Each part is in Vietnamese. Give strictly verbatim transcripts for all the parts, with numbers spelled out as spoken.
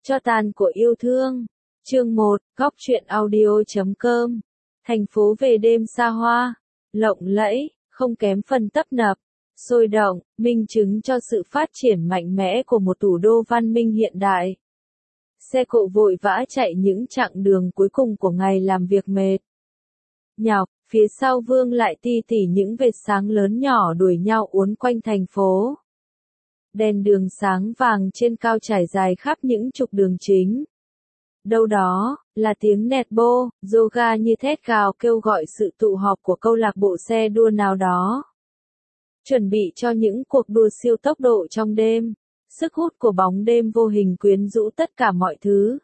Cho tàn của yêu thương. Chương một, góc truyện audio chấm com. Thành phố về đêm xa hoa, lộng lẫy, không kém phần tấp nập, sôi động, minh chứng cho sự phát triển mạnh mẽ của một thủ đô văn minh hiện đại. Xe cộ vội vã chạy những chặng đường cuối cùng của ngày làm việc mệt nhọc, phía sau vương lại ti tỉ những vệt sáng lớn nhỏ đuổi nhau uốn quanh thành phố. Đèn đường sáng vàng trên cao trải dài khắp những trục đường chính. Đâu đó, là tiếng nẹt bô, yoga như thét gào kêu gọi sự tụ họp của câu lạc bộ xe đua nào đó. Chuẩn bị cho những cuộc đua siêu tốc độ trong đêm, sức hút của bóng đêm vô hình quyến rũ tất cả mọi thứ.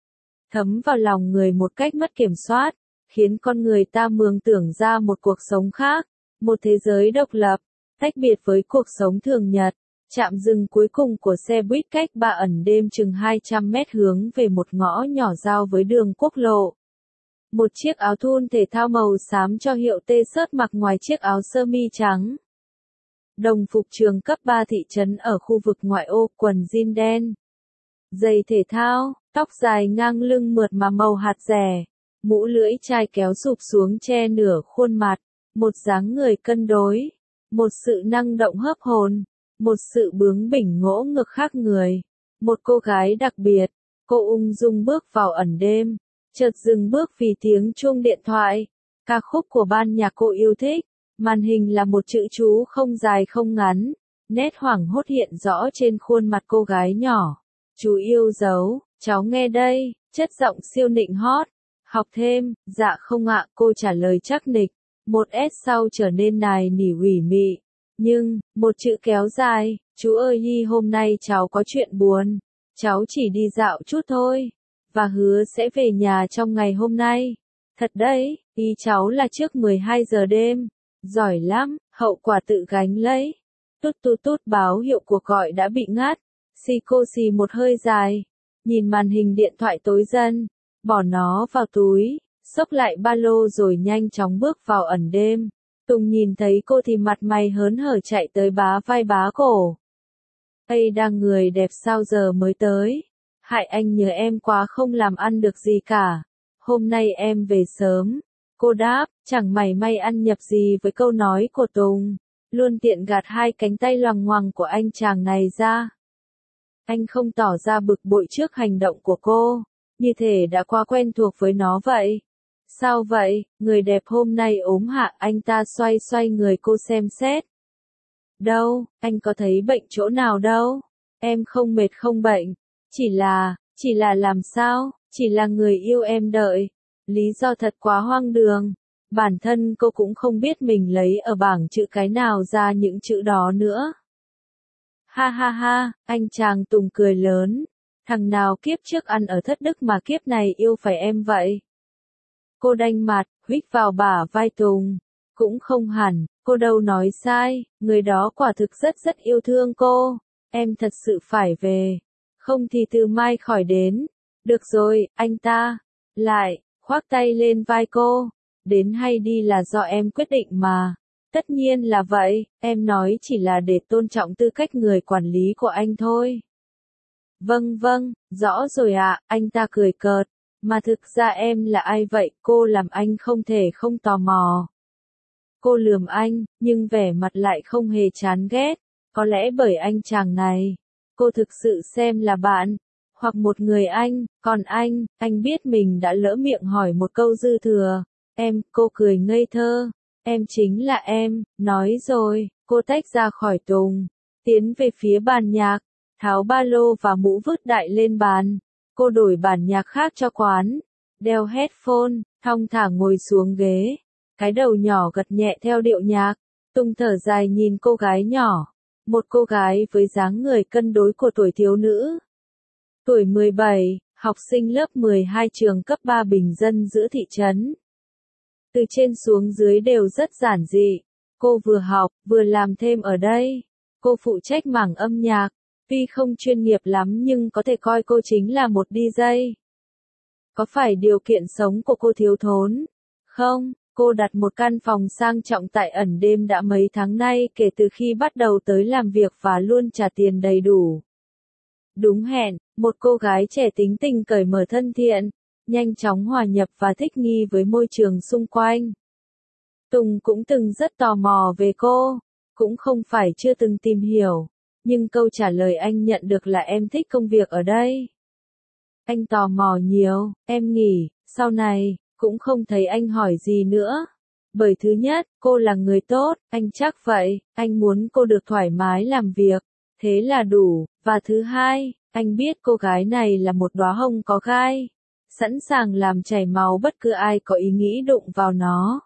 Thấm vào lòng người một cách mất kiểm soát, khiến con người ta mường tưởng ra một cuộc sống khác, một thế giới độc lập, tách biệt với cuộc sống thường nhật. Trạm dừng cuối cùng của xe buýt cách Ba Ẩn đêm chừng hai trăm mét hướng về một ngõ nhỏ giao với đường quốc lộ. Một chiếc áo thun thể thao màu xám cho hiệu T-shirt mặc ngoài chiếc áo sơ mi trắng. Đồng phục trường cấp ba thị trấn ở khu vực ngoại ô, quần jean đen. Giày thể thao, tóc dài ngang lưng mượt mà màu hạt rẻ, mũ lưỡi chai kéo sụp xuống che nửa khuôn mặt, một dáng người cân đối, một sự năng động hớp hồn. Một sự bướng bỉnh ngỗ ngược khác người. Một cô gái đặc biệt. Cô ung dung bước vào ẩn đêm. Chợt dừng bước vì tiếng chuông điện thoại. Ca khúc của ban nhạc cô yêu thích. Màn hình là một chữ chú không dài không ngắn. Nét hoảng hốt hiện rõ trên khuôn mặt cô gái nhỏ. Chú yêu dấu, cháu nghe đây. Chất giọng siêu nịnh hót. Học thêm, dạ không ạ, cô trả lời chắc nịch. Một S sau trở nên nài nỉ ủy mị. Nhưng, một chữ kéo dài, chú ơi Nhi hôm nay cháu có chuyện buồn, cháu chỉ đi dạo chút thôi, và hứa sẽ về nhà trong ngày hôm nay. Thật đấy, ý cháu là trước mười hai giờ đêm, giỏi lắm, hậu quả tự gánh lấy. Tút tút tút báo hiệu cuộc gọi đã bị ngắt, xì cô xì một hơi dài, nhìn màn hình điện thoại tối dân, bỏ nó vào túi, xốc lại ba lô rồi nhanh chóng bước vào ẩn đêm. Tùng nhìn thấy cô thì mặt mày hớn hở chạy tới bá vai bá cổ. Ây đang người đẹp sao giờ mới tới? Hại anh nhớ em quá không làm ăn được gì cả. Hôm nay em về sớm. Cô đáp, chẳng mảy may ăn nhập gì với câu nói của Tùng. Luôn tiện gạt hai cánh tay loằng ngoằng của anh chàng này ra. Anh không tỏ ra bực bội trước hành động của cô. Như thể đã quá quen thuộc với nó vậy. Sao vậy, người đẹp hôm nay ốm hả? Anh ta xoay xoay người cô xem xét. Đâu, anh có thấy bệnh chỗ nào đâu? Em không mệt không bệnh. Chỉ là, chỉ là làm sao? Chỉ là người yêu em đợi. Lý do thật quá hoang đường. Bản thân cô cũng không biết mình lấy ở bảng chữ cái nào ra những chữ đó nữa. Ha ha ha, anh chàng Tùng cười lớn. Thằng nào kiếp trước ăn ở thất đức mà kiếp này yêu phải em vậy? Cô đanh mặt, huých vào bả vai Tùng. Cũng không hẳn, cô đâu nói sai, người đó quả thực rất rất yêu thương cô. Em thật sự phải về. Không thì từ mai khỏi đến. Được rồi, anh ta. Lại, khoác tay lên vai cô. Đến hay đi là do em quyết định mà. Tất nhiên là vậy, em nói chỉ là để tôn trọng tư cách người quản lý của anh thôi. Vâng vâng, rõ rồi ạ, anh ta cười cợt. Mà thực ra em là ai vậy? Cô làm anh không thể không tò mò. Cô lườm anh, nhưng vẻ mặt lại không hề chán ghét. Có lẽ bởi anh chàng này, cô thực sự xem là bạn, hoặc một người anh, còn anh, anh biết mình đã lỡ miệng hỏi một câu dư thừa. Em, cô cười ngây thơ. Em chính là em, nói rồi, cô tách ra khỏi Tùng, tiến về phía bàn nhạc, tháo ba lô và mũ vứt đại lên bàn. Cô đổi bản nhạc khác cho quán, đeo headphone, thong thả ngồi xuống ghế, cái đầu nhỏ gật nhẹ theo điệu nhạc. Tùng thở dài nhìn cô gái nhỏ, một cô gái với dáng người cân đối của tuổi thiếu nữ. Tuổi mười bảy, học sinh lớp mười hai trường cấp ba bình dân giữa thị trấn. Từ trên xuống dưới đều rất giản dị, cô vừa học, vừa làm thêm ở đây. Cô phụ trách mảng âm nhạc. Tuy không chuyên nghiệp lắm nhưng có thể coi cô chính là một đi jây. Có phải điều kiện sống của cô thiếu thốn? Không, cô đặt một căn phòng sang trọng tại ẩn đêm đã mấy tháng nay kể từ khi bắt đầu tới làm việc và luôn trả tiền đầy đủ. Đúng hẹn, một cô gái trẻ tính tình cởi mở thân thiện, nhanh chóng hòa nhập và thích nghi với môi trường xung quanh. Tùng cũng từng rất tò mò về cô, cũng không phải chưa từng tìm hiểu, nhưng câu trả lời anh nhận được là em thích công việc ở đây. Anh tò mò nhiều, em nghỉ, sau này, cũng không thấy anh hỏi gì nữa. Bởi thứ nhất, cô là người tốt, anh chắc vậy, anh muốn cô được thoải mái làm việc, thế là đủ, và thứ hai, anh biết cô gái này là một đóa hồng có gai, sẵn sàng làm chảy máu bất cứ ai có ý nghĩ đụng vào nó.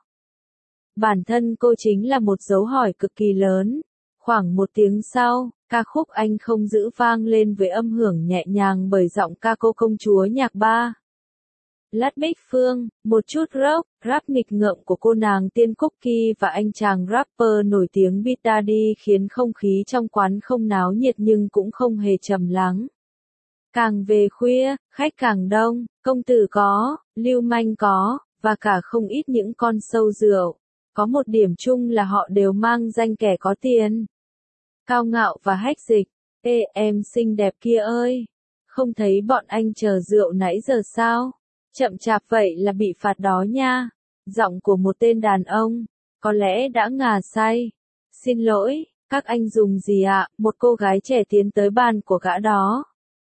Bản thân cô chính là một dấu hỏi cực kỳ lớn. Khoảng một tiếng sau, ca khúc Anh Không Giữ vang lên với âm hưởng nhẹ nhàng bởi giọng ca cô công chúa nhạc ba. Lát Bích Phương, một chút rock, rap nghịch ngợm của cô nàng Tiên Cookie và anh chàng rapper nổi tiếng Beat Daddy khiến không khí trong quán không náo nhiệt nhưng cũng không hề trầm lắng. Càng về khuya, khách càng đông, công tử có, lưu manh có, và cả không ít những con sâu rượu. Có một điểm chung là họ đều mang danh kẻ có tiền. Cao Ngạo và Hách Dịch, ê em xinh đẹp kia ơi, không thấy bọn anh chờ rượu nãy giờ sao? Chậm chạp vậy là bị phạt đó nha. Giọng của một tên đàn ông, có lẽ đã ngà say. Xin lỗi, các anh dùng gì ạ? Một cô gái trẻ tiến tới bàn của gã đó.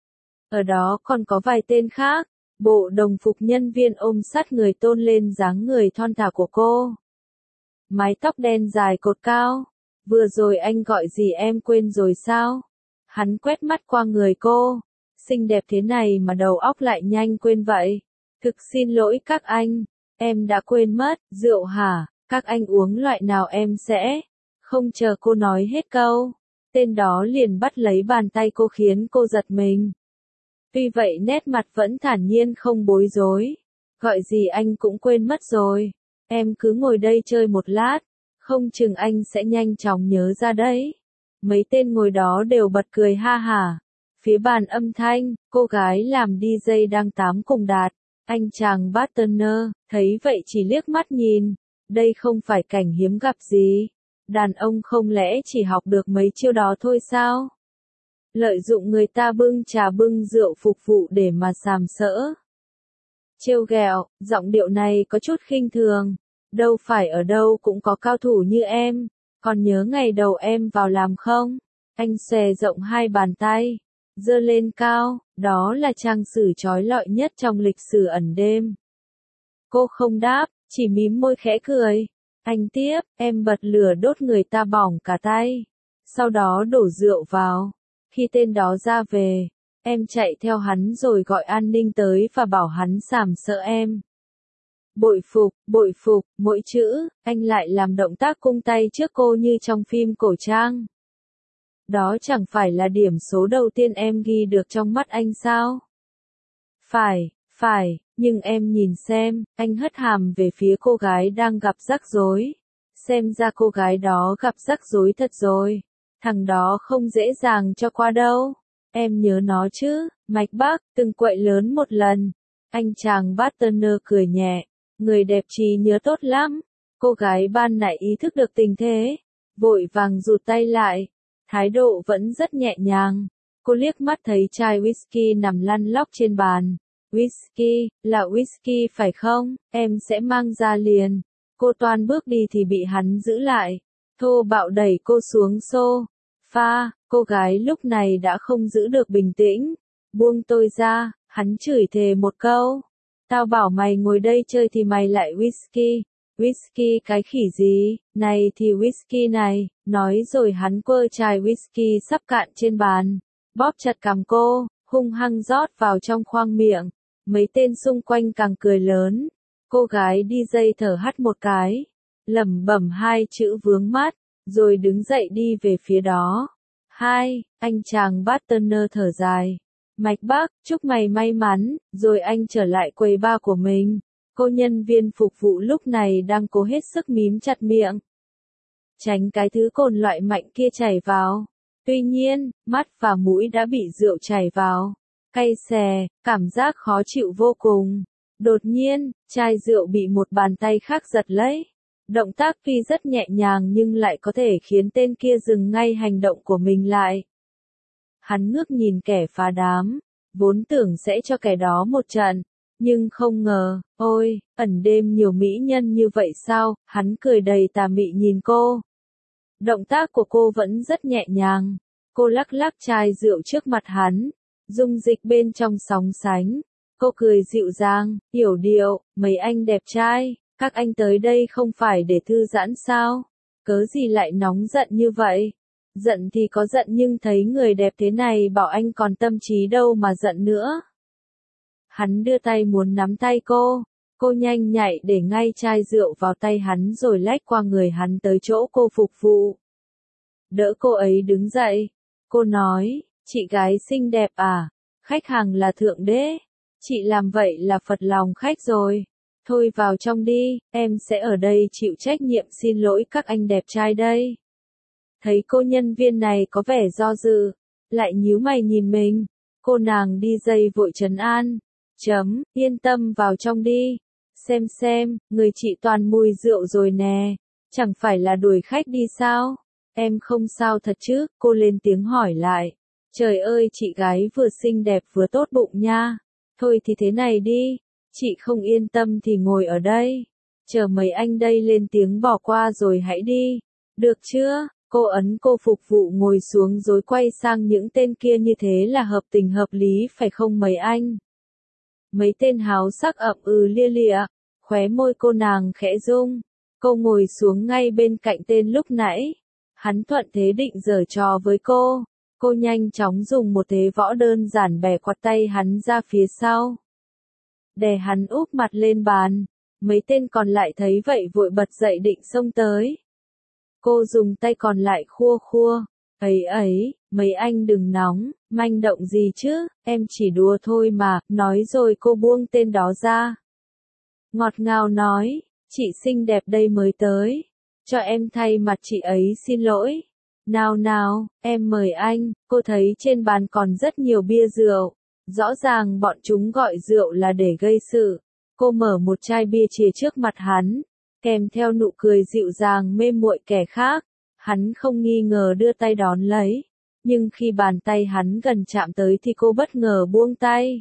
Ở đó còn có vài tên khác. Bộ đồng phục nhân viên ôm sát người tôn lên dáng người thon thả của cô. Mái tóc đen dài cột cao. Vừa rồi anh gọi gì em quên rồi sao? Hắn quét mắt qua người cô. Xinh đẹp thế này mà đầu óc lại nhanh quên vậy. Thực xin lỗi các anh. Em đã quên mất. Rượu hả? Các anh uống loại nào em sẽ? Không chờ cô nói hết câu. Tên đó liền bắt lấy bàn tay cô khiến cô giật mình. Tuy vậy nét mặt vẫn thản nhiên không bối rối. Gọi gì anh cũng quên mất rồi. Em cứ ngồi đây chơi một lát. Không chừng anh sẽ nhanh chóng nhớ ra đấy. Mấy tên ngồi đó đều bật cười ha hả. Phía bàn âm thanh, cô gái làm đi jây đang tám cùng Đạt. Anh chàng bartender, thấy vậy chỉ liếc mắt nhìn. Đây không phải cảnh hiếm gặp gì. Đàn ông không lẽ chỉ học được mấy chiêu đó thôi sao? Lợi dụng người ta bưng trà bưng rượu phục vụ để mà sàm sỡ. Trêu ghẹo, giọng điệu này có chút khinh thường. Đâu phải ở đâu cũng có cao thủ như em. Còn nhớ ngày đầu em vào làm không? Anh xòe rộng hai bàn tay. Giơ lên cao, đó là trang sử chói lọi nhất trong lịch sử ẩn đêm. Cô không đáp, chỉ mím môi khẽ cười. Anh tiếp, em bật lửa đốt người ta bỏng cả tay. Sau đó đổ rượu vào. Khi tên đó ra về, em chạy theo hắn rồi gọi an ninh tới và bảo hắn sàm sỡ em. Bội phục, bội phục, mỗi chữ, anh lại làm động tác cung tay trước cô như trong phim cổ trang. Đó chẳng phải là điểm số đầu tiên em ghi được trong mắt anh sao? Phải, phải, nhưng em nhìn xem, anh hất hàm về phía cô gái đang gặp rắc rối. Xem ra cô gái đó gặp rắc rối thật rồi. Thằng đó không dễ dàng cho qua đâu. Em nhớ nó chứ, Mạch Bác, từng quậy lớn một lần. Anh chàng bartender cười nhẹ. Người đẹp trí nhớ tốt lắm. Cô gái ban nãy ý thức được tình thế. Vội vàng rụt tay lại. Thái độ vẫn rất nhẹ nhàng. Cô liếc mắt thấy chai whisky nằm lăn lóc trên bàn. Whisky, là whisky phải không? Em sẽ mang ra liền. Cô toan bước đi thì bị hắn giữ lại. Thô bạo đẩy cô xuống xô. Pha, cô gái lúc này đã không giữ được bình tĩnh. Buông tôi ra, hắn chửi thề một câu. Tao bảo mày ngồi đây chơi thì mày lại whisky. Whisky cái khỉ gì, này thì whisky này, nói rồi hắn quơ chai whisky sắp cạn trên bàn. Bóp chặt cằm cô, hung hăng rót vào trong khoang miệng. Mấy tên xung quanh càng cười lớn. Cô gái đi dây thở hắt một cái. Lẩm bẩm hai chữ vướng mắt, rồi đứng dậy đi về phía đó. Hai, anh chàng bartender thở dài. Mạch Bác, chúc mày may mắn, rồi anh trở lại quầy bar của mình. Cô nhân viên phục vụ lúc này đang cố hết sức mím chặt miệng. Tránh cái thứ cồn loại mạnh kia chảy vào. Tuy nhiên, mắt và mũi đã bị rượu chảy vào. Cay xè, cảm giác khó chịu vô cùng. Đột nhiên, chai rượu bị một bàn tay khác giật lấy. Động tác tuy rất nhẹ nhàng nhưng lại có thể khiến tên kia dừng ngay hành động của mình lại. Hắn ngước nhìn kẻ phá đám, vốn tưởng sẽ cho kẻ đó một trận, nhưng không ngờ, ôi, ẩn đêm nhiều mỹ nhân như vậy sao, hắn cười đầy tà mị nhìn cô. Động tác của cô vẫn rất nhẹ nhàng, cô lắc lắc chai rượu trước mặt hắn, dung dịch bên trong sóng sánh, cô cười dịu dàng, yểu điệu, mấy anh đẹp trai, các anh tới đây không phải để thư giãn sao, cớ gì lại nóng giận như vậy. Giận thì có giận nhưng thấy người đẹp thế này bảo anh còn tâm trí đâu mà giận nữa. Hắn đưa tay muốn nắm tay cô, cô nhanh nhạy để ngay chai rượu vào tay hắn rồi lách qua người hắn tới chỗ cô phục vụ. Đỡ cô ấy đứng dậy, cô nói, chị gái xinh đẹp à, khách hàng là thượng đế, chị làm vậy là phật lòng khách rồi. Thôi vào trong đi, em sẽ ở đây chịu trách nhiệm xin lỗi các anh đẹp trai đây. Thấy cô nhân viên này có vẻ do dự, lại nhíu mày nhìn mình, cô nàng đi dây vội trấn an, chấm, yên tâm vào trong đi, xem xem, người chị toàn mùi rượu rồi nè, chẳng phải là đuổi khách đi sao, em không sao thật chứ, cô lên tiếng hỏi lại, trời ơi chị gái vừa xinh đẹp vừa tốt bụng nha, thôi thì thế này đi, chị không yên tâm thì ngồi ở đây, chờ mấy anh đây lên tiếng bỏ qua rồi hãy đi, được chưa? Cô ấn cô phục vụ ngồi xuống rồi quay sang những tên kia như thế là hợp tình hợp lý phải không mấy anh? Mấy tên háo sắc ậm ừ lia lịa, khóe môi cô nàng khẽ rung, cô ngồi xuống ngay bên cạnh tên lúc nãy. Hắn thuận thế định giở trò với cô, cô nhanh chóng dùng một thế võ đơn giản bẻ quạt tay hắn ra phía sau. Đè hắn úp mặt lên bàn, mấy tên còn lại thấy vậy vội bật dậy định xông tới. Cô dùng tay còn lại khua khua, ấy ấy, mấy anh đừng nóng, manh động gì chứ, em chỉ đùa thôi mà, nói rồi cô buông tên đó ra. Ngọt ngào nói, chị xinh đẹp đây mới tới, cho em thay mặt chị ấy xin lỗi. Nào nào, em mời anh, cô thấy trên bàn còn rất nhiều bia rượu, rõ ràng bọn chúng gọi rượu là để gây sự. Cô mở một chai bia chìa trước mặt hắn, kèm theo nụ cười dịu dàng mê muội kẻ khác, hắn không nghi ngờ đưa tay đón lấy, nhưng khi bàn tay hắn gần chạm tới thì cô bất ngờ buông tay.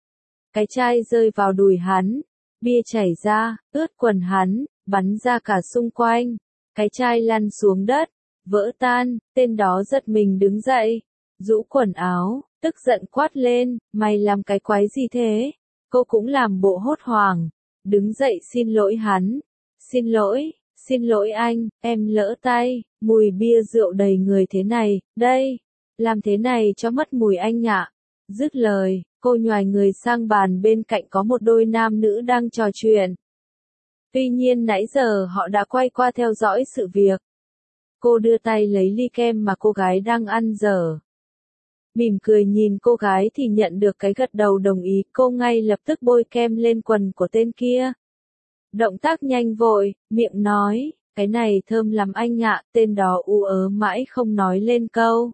Cái chai rơi vào đùi hắn, bia chảy ra, ướt quần hắn, bắn ra cả xung quanh, cái chai lăn xuống đất, vỡ tan, tên đó giật mình đứng dậy, rũ quần áo, tức giận quát lên, mày làm cái quái gì thế? Cô cũng làm bộ hốt hoảng, đứng dậy xin lỗi hắn. Xin lỗi, xin lỗi anh, em lỡ tay, mùi bia rượu đầy người thế này, đây, làm thế này cho mất mùi anh ạ. Dứt lời, cô nhoài người sang bàn bên cạnh có một đôi nam nữ đang trò chuyện. Tuy nhiên nãy giờ họ đã quay qua theo dõi sự việc. Cô đưa tay lấy ly kem mà cô gái đang ăn dở. Mỉm cười nhìn cô gái thì nhận được cái gật đầu đồng ý, cô ngay lập tức bôi kem lên quần của tên kia. Động tác nhanh vội, miệng nói, cái này thơm lắm anh ạ, tên đó u ớ mãi không nói lên câu.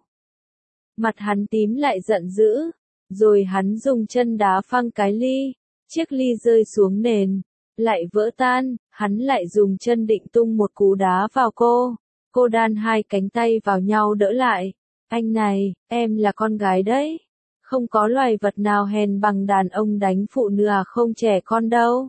Mặt hắn tím lại giận dữ, rồi hắn dùng chân đá phăng cái ly, chiếc ly rơi xuống nền, lại vỡ tan, hắn lại dùng chân định tung một cú đá vào cô, cô đan hai cánh tay vào nhau đỡ lại, anh này, em là con gái đấy, không có loài vật nào hèn bằng đàn ông đánh phụ nữ à không trẻ con đâu.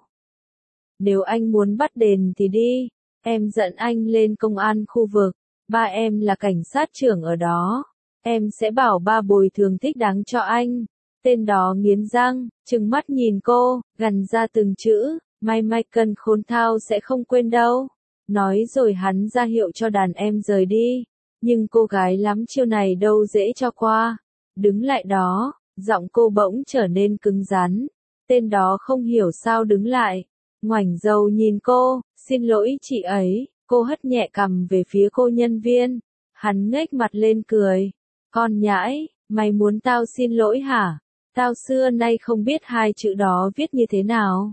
Nếu anh muốn bắt đền thì đi, em dẫn anh lên công an khu vực, ba em là cảnh sát trưởng ở đó, em sẽ bảo ba bồi thường thích đáng cho anh. Tên đó nghiến răng, trừng mắt nhìn cô, gằn ra từng chữ, may may cần khốn thao sẽ không quên đâu. Nói rồi hắn ra hiệu cho đàn em rời đi, nhưng cô gái lắm chiêu này đâu dễ cho qua. Đứng lại đó, giọng cô bỗng trở nên cứng rắn, tên đó không hiểu sao đứng lại. Ngoảnh đầu nhìn cô, xin lỗi chị ấy, cô hất nhẹ cằm về phía cô nhân viên, hắn nhếch mặt lên cười, con nhãi, mày muốn tao xin lỗi hả? Tao xưa nay không biết hai chữ đó viết như thế nào.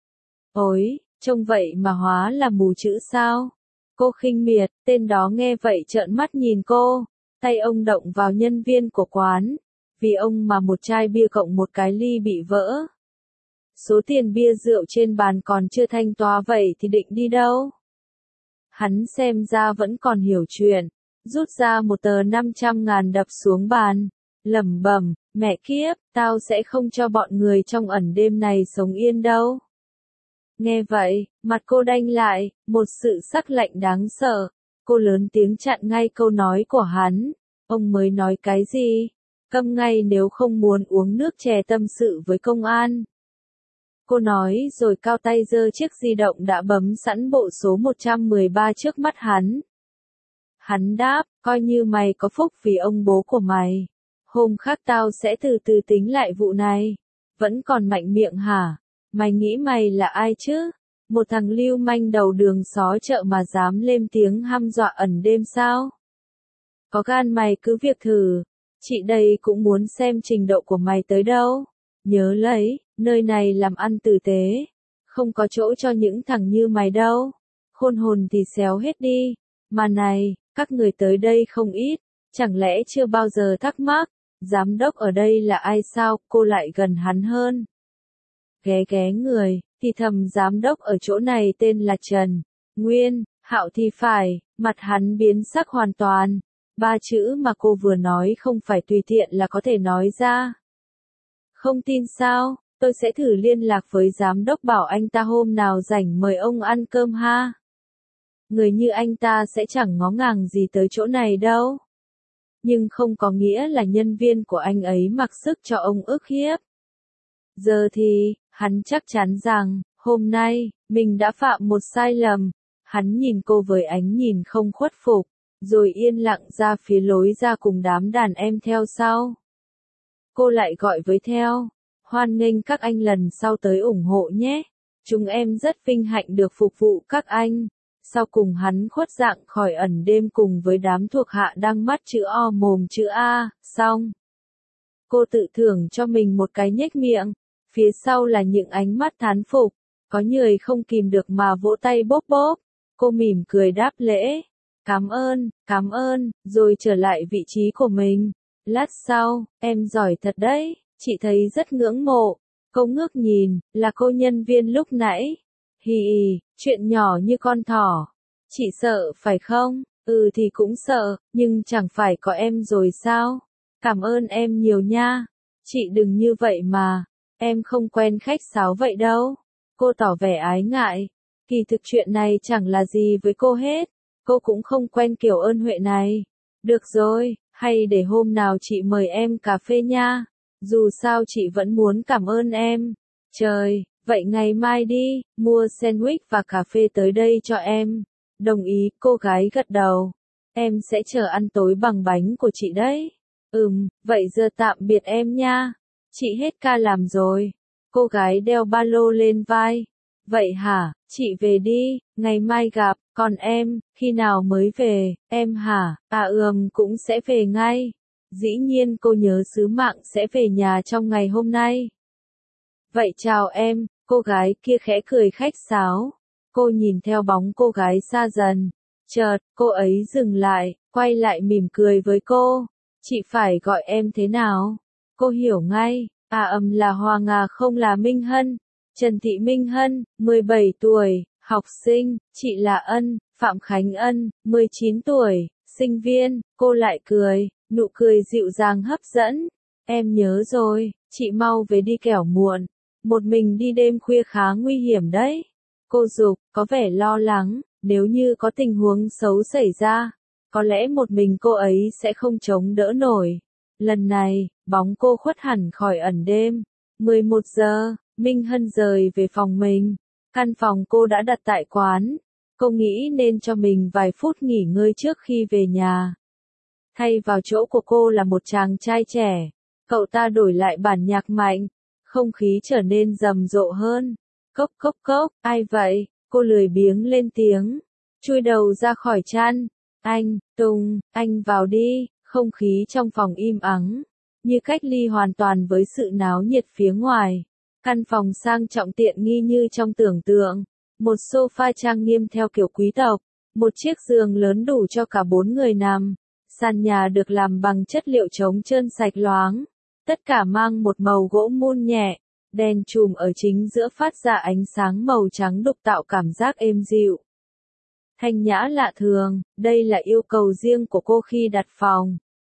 Ôi, trông vậy mà hóa là mù chữ sao? Cô khinh miệt, tên đó nghe vậy trợn mắt nhìn cô, tay ông động vào nhân viên của quán, vì ông mà một chai bia cộng một cái ly bị vỡ. Số tiền bia rượu trên bàn còn chưa thanh toán vậy thì định đi đâu? Hắn xem ra vẫn còn hiểu chuyện, rút ra một tờ năm trăm ngàn đập xuống bàn, lẩm bẩm, mẹ kiếp, tao sẽ không cho bọn người trong ẩn đêm này sống yên đâu. Nghe vậy, mặt cô đanh lại, một sự sắc lạnh đáng sợ. Cô lớn tiếng chặn ngay câu nói của hắn. Ông mới nói cái gì? Câm ngay nếu không muốn uống nước chè tâm sự với công an. Cô nói rồi cao tay giơ chiếc di động đã bấm sẵn bộ số một trăm mười ba trước mắt hắn. Hắn đáp, coi như mày có phúc vì ông bố của mày. Hôm khác tao sẽ từ từ tính lại vụ này. Vẫn còn mạnh miệng hả? Mày nghĩ mày là ai chứ? Một thằng lưu manh đầu đường xó chợ mà dám lên tiếng hăm dọa ẩn đêm sao? Có gan mày cứ việc thử. Chị đây cũng muốn xem trình độ của mày tới đâu. Nhớ lấy, nơi này làm ăn tử tế. Không có chỗ cho những thằng như mày đâu. Khôn hồn thì xéo hết đi. Mà này, các người tới đây không ít. Chẳng lẽ chưa bao giờ thắc mắc. Giám đốc ở đây là ai sao? Cô lại gần hắn hơn. Ghé ghé người, thì thầm giám đốc ở chỗ này tên là Trần Nguyên Hạo thì phải, mặt hắn biến sắc hoàn toàn. Ba chữ mà cô vừa nói không phải tùy tiện là có thể nói ra. Không tin sao, tôi sẽ thử liên lạc với giám đốc bảo anh ta hôm nào rảnh mời ông ăn cơm ha. Người như anh ta sẽ chẳng ngó ngàng gì tới chỗ này đâu. Nhưng không có nghĩa là nhân viên của anh ấy mặc sức cho ông ức hiếp. Giờ thì, hắn chắc chắn rằng, hôm nay, mình đã phạm một sai lầm. Hắn nhìn cô với ánh nhìn không khuất phục, rồi yên lặng ra phía lối ra cùng đám đàn em theo sau. Cô lại gọi với theo, hoan nghênh các anh lần sau tới ủng hộ nhé. Chúng em rất vinh hạnh được phục vụ các anh. Sau cùng hắn khuất dạng khỏi ẩn đêm cùng với đám thuộc hạ đang mắt chữ O mồm chữ A, xong. Cô tự thưởng cho mình một cái nhếch miệng. Phía sau là những ánh mắt thán phục, có người không kìm được mà vỗ tay bốp bốp. Cô mỉm cười đáp lễ, cảm ơn, cảm ơn, rồi trở lại vị trí của mình. Lát sau, em giỏi thật đấy, chị thấy rất ngưỡng mộ. Cô ngước nhìn, là cô nhân viên lúc nãy. Hì hì, chuyện nhỏ như con thỏ. Chị sợ phải không? Ừ thì cũng sợ, nhưng chẳng phải có em rồi sao? Cảm ơn em nhiều nha. Chị đừng như vậy mà. Em không quen khách sáo vậy đâu. Cô tỏ vẻ ái ngại. Kỳ thực chuyện này chẳng là gì với cô hết. Cô cũng không quen kiểu ơn huệ này. Được rồi, hay để hôm nào chị mời em cà phê nha. Dù sao chị vẫn muốn cảm ơn em. Trời, vậy ngày mai đi, mua sandwich và cà phê tới đây cho em. Đồng ý, cô gái gật đầu. Em sẽ chờ ăn tối bằng bánh của chị đấy. Ừm, vậy giờ tạm biệt em nha. Chị hết ca làm rồi. Cô gái đeo ba lô lên vai. Vậy hả, chị về đi, ngày mai gặp, còn em, khi nào mới về, em hả, à ừm cũng sẽ về ngay. Dĩ nhiên cô nhớ sứ mạng sẽ về nhà trong ngày hôm nay. Vậy chào em, cô gái kia khẽ cười khách sáo. Cô nhìn theo bóng cô gái xa dần. Chợt, cô ấy dừng lại, quay lại mỉm cười với cô. Chị phải gọi em thế nào? Cô hiểu ngay, à ầm là Hoàng à không là Minh Hân. Trần Thị Minh Hân, mười bảy tuổi, học sinh, chị là Ân, Phạm Khánh Ân, mười chín tuổi, sinh viên. Cô lại cười, nụ cười dịu dàng hấp dẫn. Em nhớ rồi, chị mau về đi kẻo muộn. Một mình đi đêm khuya khá nguy hiểm đấy. Cô giục, có vẻ lo lắng, nếu như có tình huống xấu xảy ra, có lẽ một mình cô ấy sẽ không chống đỡ nổi. Lần này, bóng cô khuất hẳn khỏi ẩn đêm. mười một giờ, Minh Hân rời về phòng mình. Căn phòng cô đã đặt tại quán. Cô nghĩ nên cho mình vài phút nghỉ ngơi trước khi về nhà. Thay vào chỗ của cô là một chàng trai trẻ. Cậu ta đổi lại bản nhạc mạnh. Không khí trở nên rầm rộ hơn. Cốc cốc cốc, ai vậy? Cô lười biếng lên tiếng. Chui đầu ra khỏi chăn. Anh, Tùng, anh vào đi. Không khí trong phòng im ắng. Như cách ly hoàn toàn với sự náo nhiệt phía ngoài. Căn phòng sang trọng tiện nghi như trong tưởng tượng. Một sofa trang nghiêm theo kiểu quý tộc. Một chiếc giường lớn đủ cho cả bốn người nằm. Sàn nhà được làm bằng chất liệu chống trơn sạch loáng. Tất cả mang một màu gỗ mun nhẹ. Đèn chùm ở chính giữa phát ra ánh sáng màu trắng đục tạo cảm giác êm dịu. Thanh nhã lạ thường, đây là yêu cầu riêng của cô khi đặt phòng.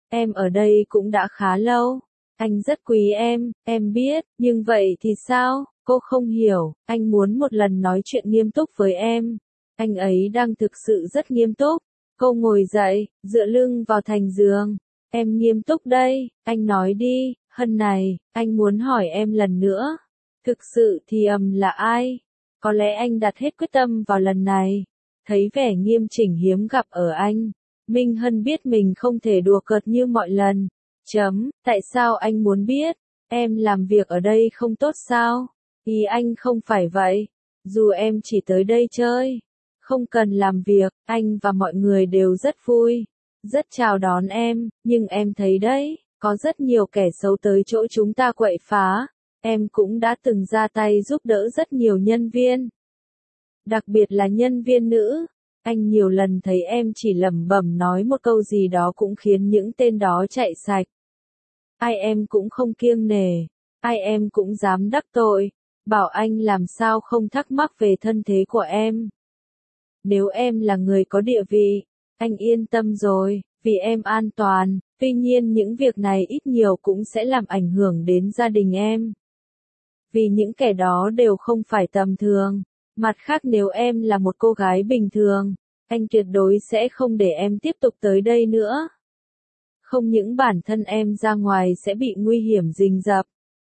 Em ở đây cũng đã khá lâu. Anh rất quý em, em biết, nhưng vậy thì sao? Cô không hiểu, anh muốn một lần nói chuyện nghiêm túc với em. Anh ấy đang thực sự rất nghiêm túc. Cô ngồi dậy, dựa lưng vào thành giường. Em nghiêm túc đây, anh nói đi, Hân này, anh muốn hỏi em lần nữa. Thực sự thì ầm là ai? Có lẽ anh đặt hết quyết tâm vào lần này. Thấy vẻ nghiêm chỉnh hiếm gặp ở anh. Minh Hân biết mình không thể đùa cợt như mọi lần. Chấm, tại sao anh muốn biết? Em làm việc ở đây không tốt sao? Ý anh không phải vậy. Dù em chỉ tới đây chơi. Không cần làm việc, anh và mọi người đều rất vui. Rất chào đón em, nhưng em thấy đấy, có rất nhiều kẻ xấu tới chỗ chúng ta quậy phá. Em cũng đã từng ra tay giúp đỡ rất nhiều nhân viên. Đặc biệt là nhân viên nữ. Anh nhiều lần thấy em chỉ lẩm bẩm nói một câu gì đó cũng khiến những tên đó chạy sạch. Ai em cũng không kiêng nể. Ai em cũng dám đắc tội. Bảo anh làm sao không thắc mắc về thân thế của em. Nếu em là người có địa vị, anh yên tâm rồi, vì em an toàn. Tuy nhiên những việc này ít nhiều cũng sẽ làm ảnh hưởng đến gia đình em. Vì những kẻ đó đều không phải tầm thường. Mặt khác nếu em là một cô gái bình thường, anh tuyệt đối sẽ không để em tiếp tục tới đây nữa. Không những bản thân em ra ngoài sẽ bị nguy hiểm rình rập.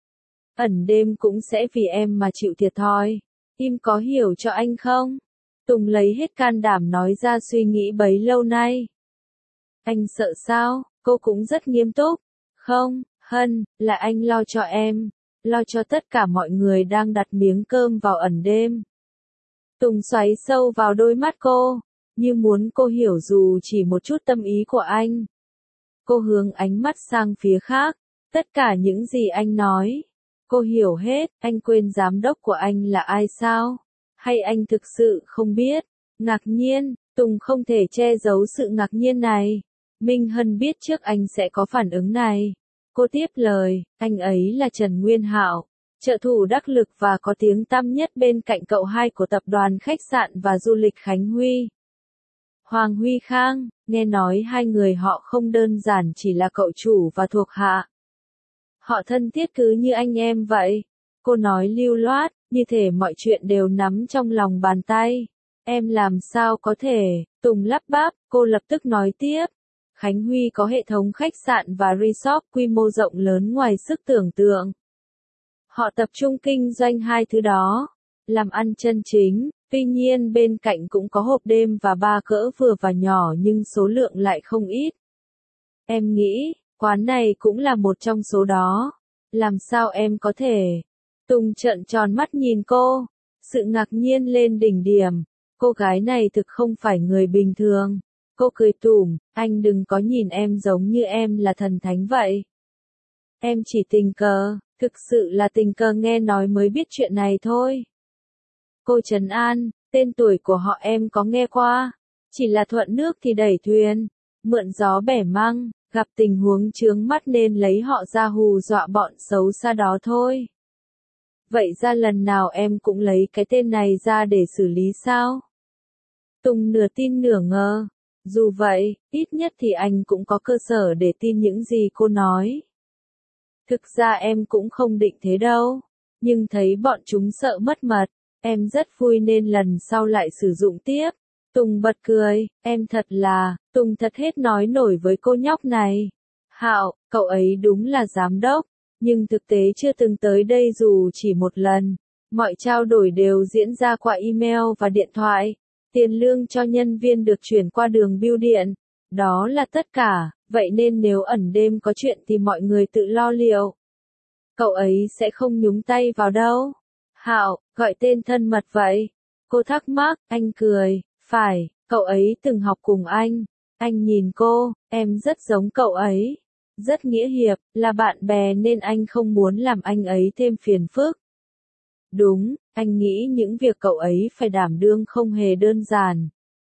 Ẩn đêm cũng sẽ vì em mà chịu thiệt thòi. Im có hiểu cho anh không? Tùng lấy hết can đảm nói ra suy nghĩ bấy lâu nay. Anh sợ sao? Cô cũng rất nghiêm túc. Không, Hân, là anh lo cho em. Lo cho tất cả mọi người đang đặt miếng cơm vào ẩn đêm. Tùng xoáy sâu vào đôi mắt cô, như muốn cô hiểu dù chỉ một chút tâm ý của anh. Cô hướng ánh mắt sang phía khác. Tất cả những gì anh nói. Cô hiểu hết, anh quên giám đốc của anh là ai sao? Hay anh thực sự không biết? Ngạc nhiên, Tùng không thể che giấu sự ngạc nhiên này. Minh Hân biết trước anh sẽ có phản ứng này. Cô tiếp lời, anh ấy là Trần Nguyên Hạo, trợ thủ đắc lực và có tiếng tăm nhất bên cạnh cậu hai của tập đoàn khách sạn và du lịch Khánh Huy. Hoàng Huy Khang, nghe nói hai người họ không đơn giản chỉ là cậu chủ và thuộc hạ. Họ thân thiết cứ như anh em vậy. Cô nói lưu loát, như thể mọi chuyện đều nắm trong lòng bàn tay. Em làm sao có thể, Tùng lắp bắp, cô lập tức nói tiếp. Khánh Huy có hệ thống khách sạn và resort quy mô rộng lớn ngoài sức tưởng tượng. Họ tập trung kinh doanh hai thứ đó, làm ăn chân chính, tuy nhiên bên cạnh cũng có hộp đêm và bar cỡ vừa và nhỏ nhưng số lượng lại không ít. Em nghĩ, quán này cũng là một trong số đó. Làm sao em có thể? Tùng trợn tròn mắt nhìn cô, sự ngạc nhiên lên đỉnh điểm. Cô gái này thực không phải người bình thường. Cô cười tủm, anh đừng có nhìn em giống như em là thần thánh vậy. Em chỉ tình cờ, thực sự là tình cờ nghe nói mới biết chuyện này thôi. Cô trấn an, tên tuổi của họ em có nghe qua. Chỉ là thuận nước thì đẩy thuyền, mượn gió bẻ măng, gặp tình huống chướng mắt nên lấy họ ra hù dọa bọn xấu xa đó thôi. Vậy ra lần nào em cũng lấy cái tên này ra để xử lý sao? Tùng nửa tin nửa ngờ. Dù vậy, ít nhất thì anh cũng có cơ sở để tin những gì cô nói. Thực ra em cũng không định thế đâu. Nhưng thấy bọn chúng sợ mất mật, em rất vui nên lần sau lại sử dụng tiếp. Tùng bật cười, em thật là, Tùng thật hết nói nổi với cô nhóc này. Hạo, cậu ấy đúng là giám đốc, nhưng thực tế chưa từng tới đây dù chỉ một lần. Mọi trao đổi đều diễn ra qua email và điện thoại. Tiền lương cho nhân viên được chuyển qua đường bưu điện. Đó là tất cả, vậy nên nếu ẩn đêm có chuyện thì mọi người tự lo liệu. Cậu ấy sẽ không nhúng tay vào đâu. Hạo, gọi tên thân mật vậy. Cô thắc mắc, anh cười, phải, cậu ấy từng học cùng anh. Anh nhìn cô, em rất giống cậu ấy. Rất nghĩa hiệp, là bạn bè nên anh không muốn làm anh ấy thêm phiền phức. Đúng, anh nghĩ những việc cậu ấy phải đảm đương không hề đơn giản.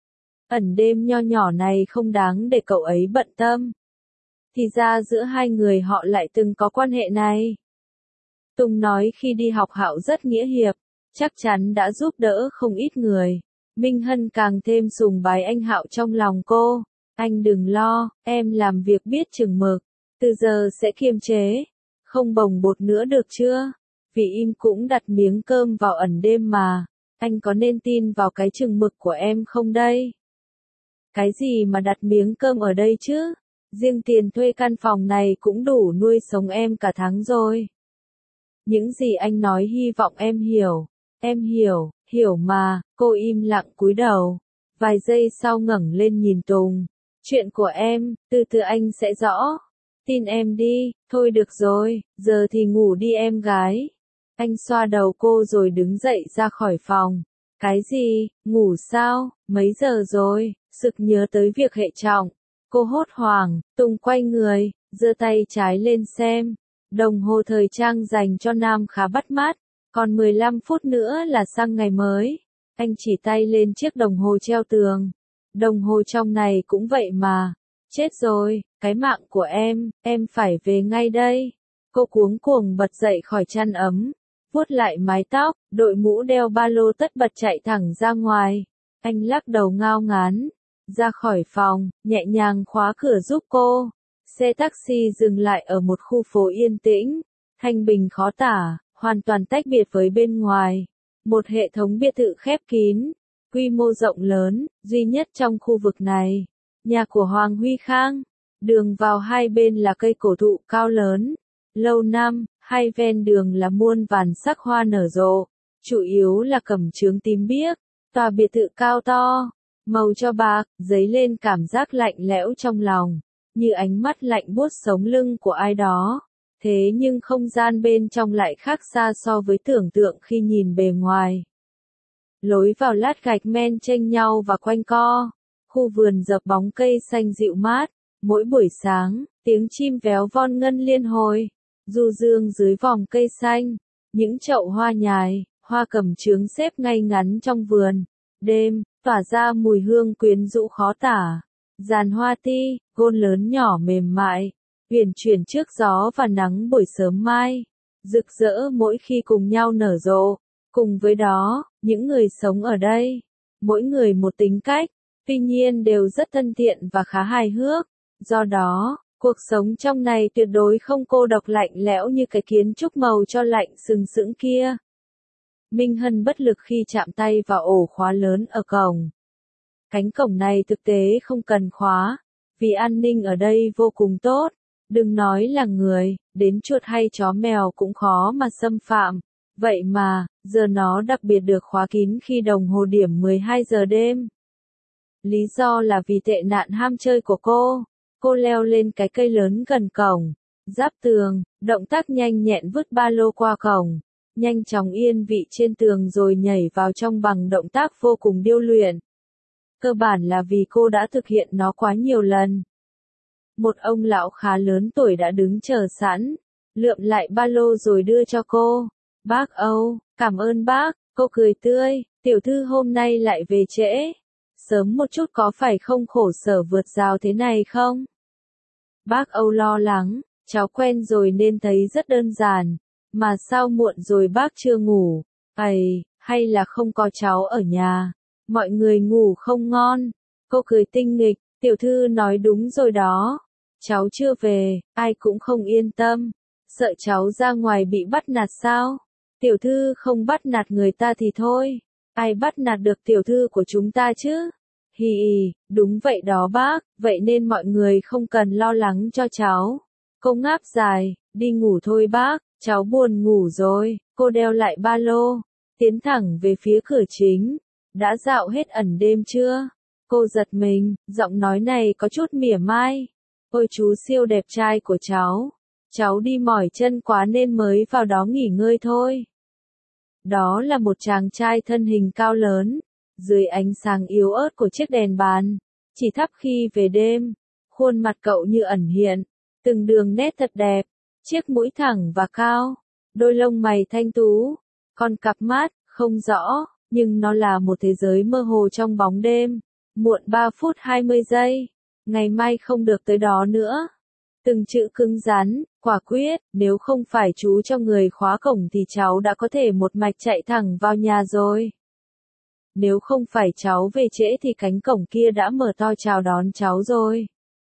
Ẩn đêm nho nhỏ này không đáng để cậu ấy bận tâm. Thì ra giữa hai người họ lại từng có quan hệ này. Tùng nói khi đi học Hạo rất nghĩa hiệp, chắc chắn đã giúp đỡ không ít người. Minh Hân càng thêm sùng bái anh Hạo trong lòng cô. Anh đừng lo, em làm việc biết chừng mực, từ giờ sẽ kiềm chế, không bồng bột nữa được chưa? Vì im cũng đặt miếng cơm vào ẩn đêm mà, anh có nên tin vào cái chừng mực của em không đây? Cái gì mà đặt miếng cơm ở đây chứ? Riêng tiền thuê căn phòng này cũng đủ nuôi sống em cả tháng rồi. Những gì anh nói hy vọng em hiểu. Em hiểu, hiểu mà, cô im lặng cúi đầu. Vài giây sau ngẩng lên nhìn Tùng. Chuyện của em, từ từ anh sẽ rõ. Tin em đi, thôi được rồi, giờ thì ngủ đi em gái. Anh xoa đầu cô rồi đứng dậy ra khỏi phòng. Cái gì, ngủ sao, mấy giờ rồi, sực nhớ tới việc hệ trọng. Cô hốt hoảng, Tùng quay người, giơ tay trái lên xem. Đồng hồ thời trang dành cho nam khá bắt mắt, còn mười lăm phút nữa là sang ngày mới. Anh chỉ tay lên chiếc đồng hồ treo tường. Đồng hồ trong này cũng vậy mà. Chết rồi, cái mạng của em, em phải về ngay đây. Cô cuống cuồng bật dậy khỏi chăn ấm, vuốt lại mái tóc, đội mũ đeo ba lô tất bật chạy thẳng ra ngoài. Anh lắc đầu ngao ngán, ra khỏi phòng, nhẹ nhàng khóa cửa giúp cô. Xe taxi dừng lại ở một khu phố yên tĩnh, thanh bình khó tả, hoàn toàn tách biệt với bên ngoài. Một hệ thống biệt thự khép kín, quy mô rộng lớn, duy nhất trong khu vực này. Nhà của Hoàng Huy Khang, đường vào hai bên là cây cổ thụ cao lớn, lâu năm, hai ven đường là muôn vàn sắc hoa nở rộ, chủ yếu là cẩm chướng tím biếc, tòa biệt thự cao to, màu cho bạc, dấy lên cảm giác lạnh lẽo trong lòng, như ánh mắt lạnh buốt sống lưng của ai đó. Thế nhưng không gian bên trong lại khác xa so với tưởng tượng khi nhìn bề ngoài. Lối vào lát gạch men chênh nhau và quanh co. Khu vườn dập bóng cây xanh dịu mát. Mỗi buổi sáng, tiếng chim véo von ngân liên hồi. Du dương dưới vòng cây xanh. Những chậu hoa nhài, hoa cẩm chướng xếp ngay ngắn trong vườn. Đêm, tỏa ra mùi hương quyến rũ khó tả. Giàn hoa ti, gôn lớn nhỏ mềm mại. Huyền chuyển trước gió và nắng buổi sớm mai, rực rỡ mỗi khi cùng nhau nở rộ. Cùng với đó, những người sống ở đây, mỗi người một tính cách, tuy nhiên đều rất thân thiện và khá hài hước. Do đó, cuộc sống trong này tuyệt đối không cô độc lạnh lẽo như cái kiến trúc màu cho lạnh sừng sững kia. Minh Hân bất lực khi chạm tay vào ổ khóa lớn ở cổng. Cánh cổng này thực tế không cần khóa, vì an ninh ở đây vô cùng tốt. Đừng nói là người, đến chuột hay chó mèo cũng khó mà xâm phạm. Vậy mà, giờ nó đặc biệt được khóa kín khi đồng hồ điểm mười hai giờ đêm. Lý do là vì tệ nạn ham chơi của cô. Cô leo lên cái cây lớn gần cổng, giáp tường, động tác nhanh nhẹn vứt ba lô qua cổng, nhanh chóng yên vị trên tường rồi nhảy vào trong bằng động tác vô cùng điêu luyện. Cơ bản là vì cô đã thực hiện nó quá nhiều lần. Một ông lão khá lớn tuổi đã đứng chờ sẵn, lượm lại ba lô rồi đưa cho cô. Bác Âu, cảm ơn bác, cô cười tươi, tiểu thư hôm nay lại về trễ. Sớm một chút có phải không khổ sở vượt rào thế này không? Bác Âu lo lắng, cháu quen rồi nên thấy rất đơn giản, mà sao muộn rồi bác chưa ngủ? Ây, hay là không có cháu ở nhà, mọi người ngủ không ngon? Cô cười tinh nghịch, tiểu thư nói đúng rồi đó. Cháu chưa về, ai cũng không yên tâm. Sợ cháu ra ngoài bị bắt nạt sao? Tiểu thư không bắt nạt người ta thì thôi. Ai bắt nạt được tiểu thư của chúng ta chứ? Hì hì, đúng vậy đó bác, vậy nên mọi người không cần lo lắng cho cháu. Cô ngáp dài, đi ngủ thôi bác, cháu buồn ngủ rồi. Cô đeo lại ba lô, tiến thẳng về phía cửa chính. Đã dạo hết ẩn đêm chưa? Cô giật mình, giọng nói này có chút mỉa mai. Ôi chú siêu đẹp trai của cháu, cháu đi mỏi chân quá nên mới vào đó nghỉ ngơi thôi. Đó là một chàng trai thân hình cao lớn, dưới ánh sáng yếu ớt của chiếc đèn bàn, chỉ thắp khi về đêm, khuôn mặt cậu như ẩn hiện, từng đường nét thật đẹp, chiếc mũi thẳng và cao, đôi lông mày thanh tú, con cặp mắt, không rõ, nhưng nó là một thế giới mơ hồ trong bóng đêm. Muộn ba phút hai mươi giây. Ngày mai không được tới đó nữa. Từng chữ cứng rắn, quả quyết, nếu không phải chú cho người khóa cổng thì cháu đã có thể một mạch chạy thẳng vào nhà rồi. nếu không phải cháu về trễ thì cánh cổng kia đã mở to chào đón cháu rồi.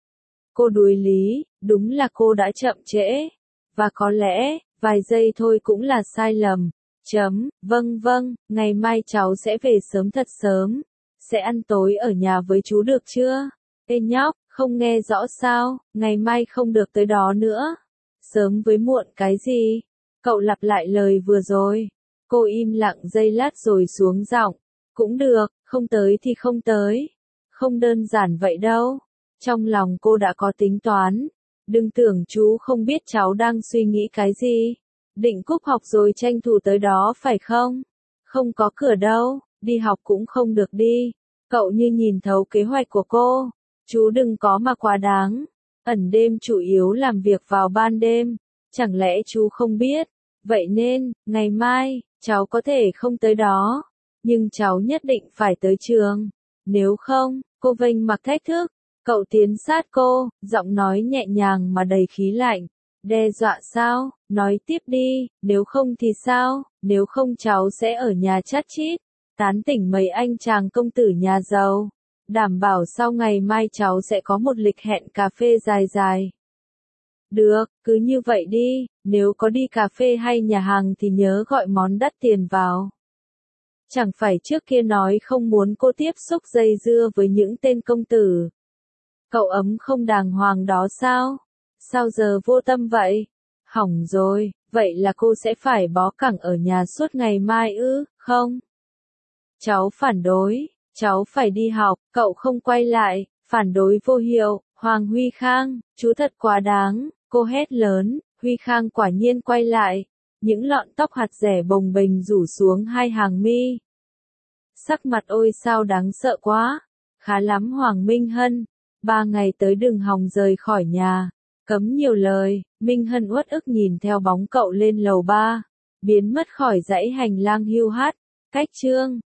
Cô đuối lý, đúng là cô đã chậm trễ. Và có lẽ, vài giây thôi cũng là sai lầm. Chấm, vâng vâng, ngày mai cháu sẽ về sớm thật sớm. Sẽ ăn tối ở nhà với chú được chưa? Ê nhóc, không nghe rõ sao, ngày mai không được tới đó nữa. Sớm với muộn cái gì? Cậu lặp lại lời vừa rồi. Cô im lặng giây lát rồi xuống giọng. Cũng được, không tới thì không tới. Không đơn giản vậy đâu. Trong lòng cô đã có tính toán. Đừng tưởng chú không biết cháu đang suy nghĩ cái gì. Định cúp học rồi tranh thủ tới đó phải không? Không có cửa đâu, đi học cũng không được đi. Cậu như nhìn thấu kế hoạch của cô. Chú đừng có mà quá đáng. Ẩn đêm chủ yếu làm việc vào ban đêm. Chẳng lẽ chú không biết? Vậy nên, ngày mai, cháu có thể không tới đó. Nhưng cháu nhất định phải tới trường. Nếu không, cô vênh mặt thách thức. Cậu tiến sát cô, giọng nói nhẹ nhàng mà đầy khí lạnh. Đe dọa sao? Nói tiếp đi, nếu không thì sao? Nếu không cháu sẽ ở nhà chát chít. Tán tỉnh mấy anh chàng công tử nhà giàu. Đảm bảo sau ngày mai cháu sẽ có một lịch hẹn cà phê dài dài. Được, cứ như vậy đi, nếu có đi cà phê hay nhà hàng thì nhớ gọi món đắt tiền vào. Chẳng phải trước kia nói không muốn cô tiếp xúc dây dưa với những tên công tử. Cậu ấm không đàng hoàng đó sao? Sao giờ vô tâm vậy? Hỏng rồi, vậy là cô sẽ phải bó cẳng ở nhà suốt ngày mai ư, không? Cháu phản đối, cháu phải đi học, cậu không quay lại, phản đối vô hiệu, Hoàng Huy Khang, chú thật quá đáng, cô hét lớn, Huy Khang quả nhiên quay lại, những lọn tóc hạt rẻ bồng bềnh rủ xuống hai hàng mi. Sắc mặt ôi sao đáng sợ quá, khá lắm Hoàng Minh Hân, ba ngày tới đừng hòng rời khỏi nhà, cấm nhiều lời, Minh Hân uất ức nhìn theo bóng cậu lên lầu ba, biến mất khỏi dãy hành lang hiu hắt, cách chương.